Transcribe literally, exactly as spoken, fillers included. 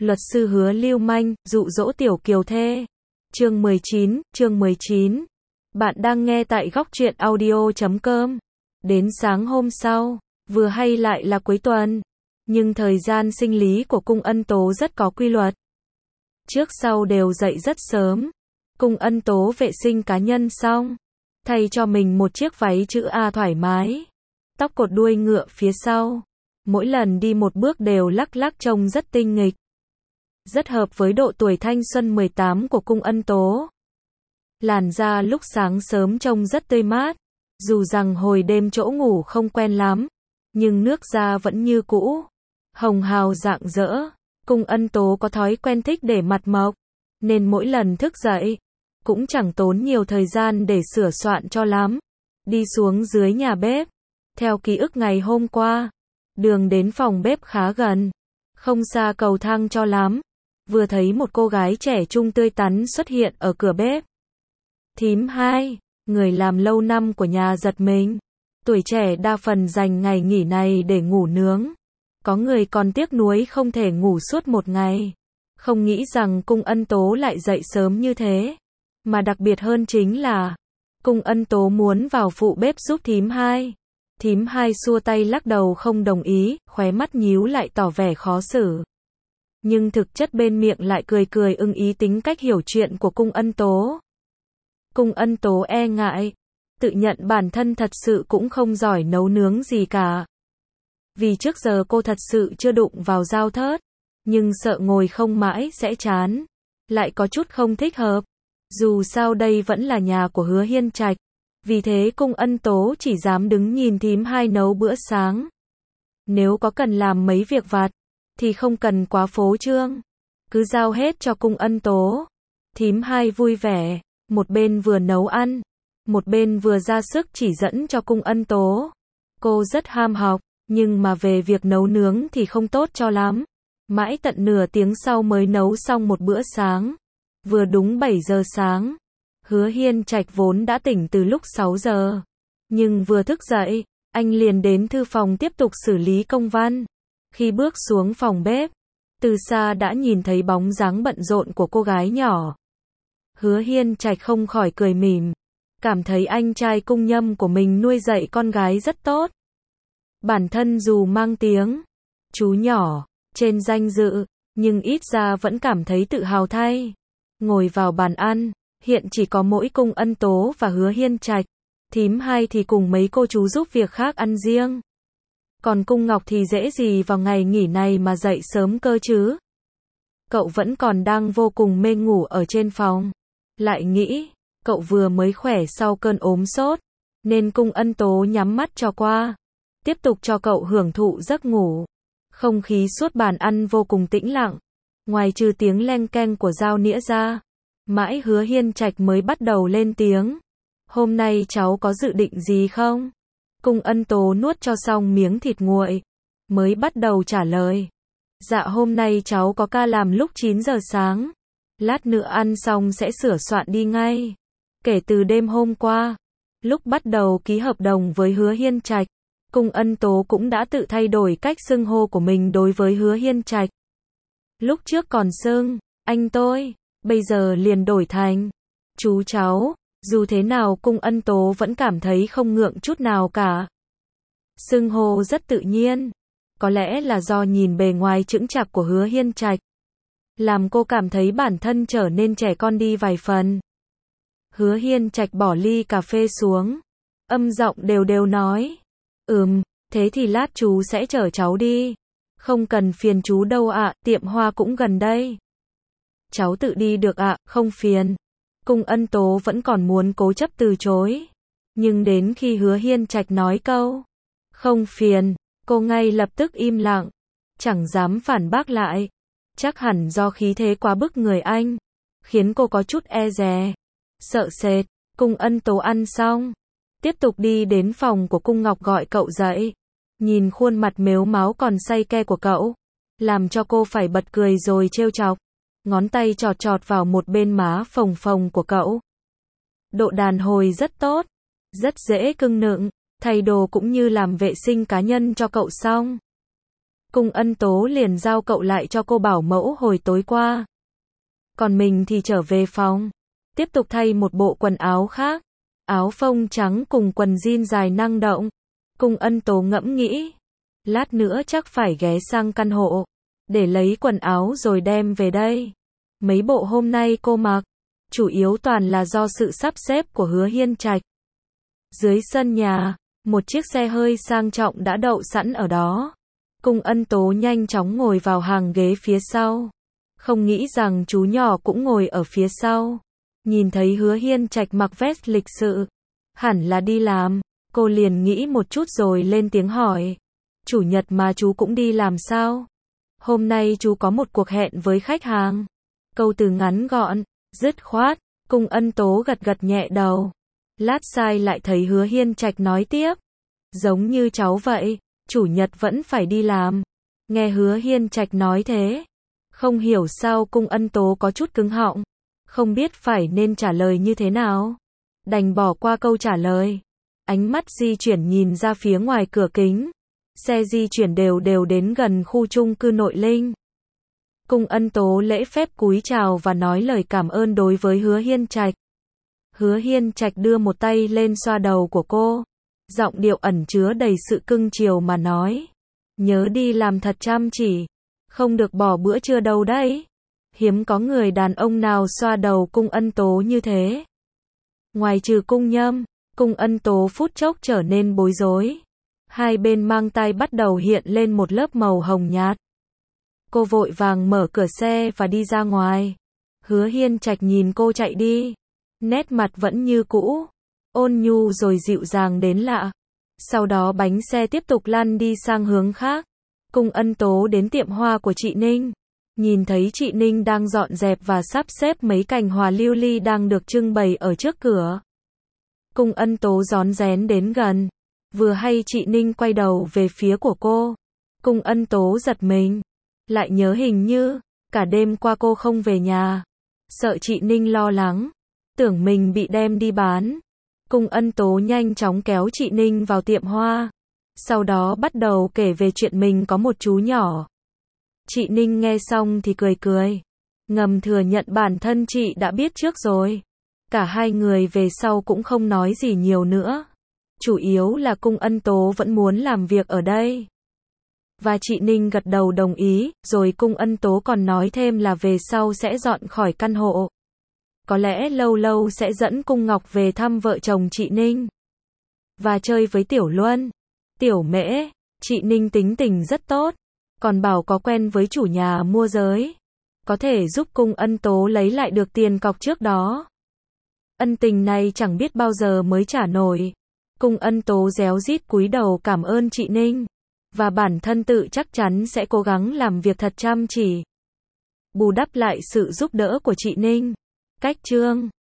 Luật sư hứa lưu manh, dụ dỗ tiểu kiều thê. Chương mười chín, chương mười chín. Bạn đang nghe tại góc truyện audio chấm com. Đến sáng hôm sau, vừa hay lại là cuối tuần, nhưng thời gian sinh lý của Cung Ân Tố rất có quy luật. Trước sau đều dậy rất sớm. Cung Ân Tố vệ sinh cá nhân xong, thay cho mình một chiếc váy chữ A thoải mái, tóc cột đuôi ngựa phía sau. Mỗi lần đi một bước đều lắc lắc trông rất tinh nghịch. Rất hợp với độ tuổi thanh xuân mười tám của Cung Ân Tố. Làn da lúc sáng sớm trông rất tươi mát, dù rằng hồi đêm chỗ ngủ không quen lắm, nhưng nước da vẫn như cũ, hồng hào rạng rỡ. Cung Ân Tố có thói quen thích để mặt mộc, nên mỗi lần thức dậy, cũng chẳng tốn nhiều thời gian để sửa soạn cho lắm. Đi xuống dưới nhà bếp, theo ký ức ngày hôm qua, đường đến phòng bếp khá gần, không xa cầu thang cho lắm. Vừa thấy một cô gái trẻ trung tươi tắn xuất hiện ở cửa bếp. Thím hai, người làm lâu năm của nhà giật mình. Tuổi trẻ đa phần dành ngày nghỉ này để ngủ nướng. Có người còn tiếc nuối không thể ngủ suốt một ngày. Không nghĩ rằng Cung Ân Tố lại dậy sớm như thế. Mà đặc biệt hơn chính là, Cung Ân Tố muốn vào phụ bếp giúp thím hai. Thím hai xua tay lắc đầu không đồng ý, khóe mắt nhíu lại tỏ vẻ khó xử. Nhưng thực chất bên miệng lại cười cười ưng ý tính cách hiểu chuyện của Cung Ân Tố. Cung Ân Tố e ngại, tự nhận bản thân thật sự cũng không giỏi nấu nướng gì cả. Vì trước giờ cô thật sự chưa đụng vào dao thớt, nhưng sợ ngồi không mãi sẽ chán, lại có chút không thích hợp. Dù sao đây vẫn là nhà của Hứa Hiên Trạch, vì thế Cung Ân Tố chỉ dám đứng nhìn thím hai nấu bữa sáng. Nếu có cần làm mấy việc vặt, thì không cần quá phô trương, cứ giao hết cho Cung Ân Tố. Thím hai vui vẻ, một bên vừa nấu ăn, một bên vừa ra sức chỉ dẫn cho Cung Ân Tố. Cô rất ham học, nhưng mà về việc nấu nướng thì không tốt cho lắm. Mãi tận nửa tiếng sau mới nấu xong một bữa sáng. Vừa đúng bảy giờ sáng. Hứa Hiên Trạch vốn đã tỉnh từ lúc sáu giờ. Nhưng vừa thức dậy, anh liền đến thư phòng tiếp tục xử lý công văn. Khi bước xuống phòng bếp, từ xa đã nhìn thấy bóng dáng bận rộn của cô gái nhỏ. Hứa Hiên Trạch không khỏi cười mỉm, cảm thấy anh trai Cung Nhâm của mình nuôi dạy con gái rất tốt. Bản thân dù mang tiếng chú nhỏ trên danh dự, nhưng ít ra vẫn cảm thấy tự hào thay. Ngồi vào bàn ăn, hiện chỉ có mỗi Cung Ân Tố và Hứa Hiên Trạch, thím hai thì cùng mấy cô chú giúp việc khác ăn riêng. Còn Cung Ngọc thì dễ gì vào ngày nghỉ này mà dậy sớm cơ chứ. Cậu vẫn còn đang vô cùng mê ngủ ở trên phòng. Lại nghĩ, cậu vừa mới khỏe sau cơn ốm sốt, nên Cung Ân Tố nhắm mắt cho qua. Tiếp tục cho cậu hưởng thụ giấc ngủ. Không khí suốt bàn ăn vô cùng tĩnh lặng. Ngoài trừ tiếng leng keng của dao nĩa ra, mãi Hứa Hiên Trạch mới bắt đầu lên tiếng. Hôm nay cháu có dự định gì không? Cung Ân Tố nuốt cho xong miếng thịt nguội, mới bắt đầu trả lời. Dạ hôm nay cháu có ca làm lúc chín giờ sáng. Lát nữa ăn xong sẽ sửa soạn đi ngay. Kể từ đêm hôm qua, lúc bắt đầu ký hợp đồng với Hứa Hiên Trạch, Cung Ân Tố cũng đã tự thay đổi cách xưng hô của mình đối với Hứa Hiên Trạch. Lúc trước còn xưng anh tôi, bây giờ liền đổi thành chú cháu. Dù thế nào Cung Ân Tố vẫn cảm thấy không ngượng chút nào cả. Xưng hô rất tự nhiên. Có lẽ là do nhìn bề ngoài chững chạc của Hứa Hiên Trạch, làm cô cảm thấy bản thân trở nên trẻ con đi vài phần. Hứa Hiên Trạch bỏ ly cà phê xuống, âm giọng đều đều nói. Ừm, thế thì lát chú sẽ chở cháu đi. Không cần phiền chú đâu ạ, tiệm hoa cũng gần đây. Cháu tự đi được ạ, không phiền. Cung Ân Tố vẫn còn muốn cố chấp từ chối. Nhưng đến khi Hứa Hiên Trạch nói câu không phiền, cô ngay lập tức im lặng, chẳng dám phản bác lại. Chắc hẳn do khí thế quá bức người anh, khiến cô có chút e dè, sợ sệt. Cung Ân Tố ăn xong, tiếp tục đi đến phòng của Cung Ngọc gọi cậu dậy. Nhìn khuôn mặt mếu máo còn say ke của cậu, làm cho cô phải bật cười rồi trêu chọc. Ngón tay chọt chọt vào một bên má phồng phồng của cậu. Độ đàn hồi rất tốt, rất dễ cưng nựng, thay đồ cũng như làm vệ sinh cá nhân cho cậu xong. Cung Ân Tố liền giao cậu lại cho cô bảo mẫu hồi tối qua. Còn mình thì trở về phòng, tiếp tục thay một bộ quần áo khác, áo phông trắng cùng quần jean dài năng động. Cung Ân Tố ngẫm nghĩ, lát nữa chắc phải ghé sang căn hộ, để lấy quần áo rồi đem về đây. Mấy bộ hôm nay cô mặc, chủ yếu toàn là do sự sắp xếp của Hứa Hiên Trạch. Dưới sân nhà, một chiếc xe hơi sang trọng đã đậu sẵn ở đó. Cung Ân Tố nhanh chóng ngồi vào hàng ghế phía sau. Không nghĩ rằng chú nhỏ cũng ngồi ở phía sau. Nhìn thấy Hứa Hiên Trạch mặc vest lịch sự, hẳn là đi làm, cô liền nghĩ một chút rồi lên tiếng hỏi. Chủ nhật mà chú cũng đi làm sao? Hôm nay chú có một cuộc hẹn với khách hàng. Câu từ ngắn gọn, dứt khoát, Cung Ân Tố gật gật nhẹ đầu. Lát sai lại thấy Hứa Hiên Trạch nói tiếp. Giống như cháu vậy, chủ nhật vẫn phải đi làm. Nghe Hứa Hiên Trạch nói thế, không hiểu sao Cung Ân Tố có chút cứng họng, không biết phải nên trả lời như thế nào. Đành bỏ qua câu trả lời. Ánh mắt di chuyển nhìn ra phía ngoài cửa kính. Xe di chuyển đều đều đến gần khu chung cư Nội Linh. Cung Ân Tố lễ phép cúi chào và nói lời cảm ơn đối với Hứa Hiên Trạch. Hứa Hiên Trạch đưa một tay lên xoa đầu của cô, giọng điệu ẩn chứa đầy sự cưng chiều mà nói. Nhớ đi làm thật chăm chỉ, không được bỏ bữa trưa đâu đấy. Hiếm có người đàn ông nào xoa đầu Cung Ân Tố như thế. Ngoài trừ Cung Nhâm, Cung Ân Tố phút chốc trở nên bối rối. Hai bên mang tay bắt đầu hiện lên một lớp màu hồng nhạt. Cô vội vàng mở cửa xe và đi ra ngoài. Hứa Hiên Trạch nhìn cô chạy đi, nét mặt vẫn như cũ, ôn nhu rồi dịu dàng đến lạ. Sau đó bánh xe tiếp tục lăn đi sang hướng khác. Cung Ân Tố đến tiệm hoa của chị Ninh, nhìn thấy chị Ninh đang dọn dẹp và sắp xếp mấy cành hoa lưu ly đang được trưng bày ở trước cửa. Cung Ân Tố rón rén đến gần, vừa hay chị Ninh quay đầu về phía của cô. Cung Ân Tố giật mình, lại nhớ hình như cả đêm qua cô không về nhà, sợ chị Ninh lo lắng, tưởng mình bị đem đi bán. Cung Ân Tố nhanh chóng kéo chị Ninh vào tiệm hoa, sau đó bắt đầu kể về chuyện mình có một chú nhỏ. Chị Ninh nghe xong thì cười cười, ngầm thừa nhận bản thân chị đã biết trước rồi. Cả hai người về sau cũng không nói gì nhiều nữa. Chủ yếu là Cung Ân Tố vẫn muốn làm việc ở đây. Và chị Ninh gật đầu đồng ý, rồi Cung Ân Tố còn nói thêm là về sau sẽ dọn khỏi căn hộ. Có lẽ lâu lâu sẽ dẫn Cung Ngọc về thăm vợ chồng chị Ninh. Và chơi với Tiểu Luân, Tiểu Mễ. Chị Ninh tính tình rất tốt, còn bảo có quen với chủ nhà môi giới, có thể giúp Cung Ân Tố lấy lại được tiền cọc trước đó. Ân tình này chẳng biết bao giờ mới trả nổi. Cung Ân Tố réo rít cúi đầu cảm ơn chị Ninh, và bản thân tự chắc chắn sẽ cố gắng làm việc thật chăm chỉ, bù đắp lại sự giúp đỡ của chị Ninh. Cách chương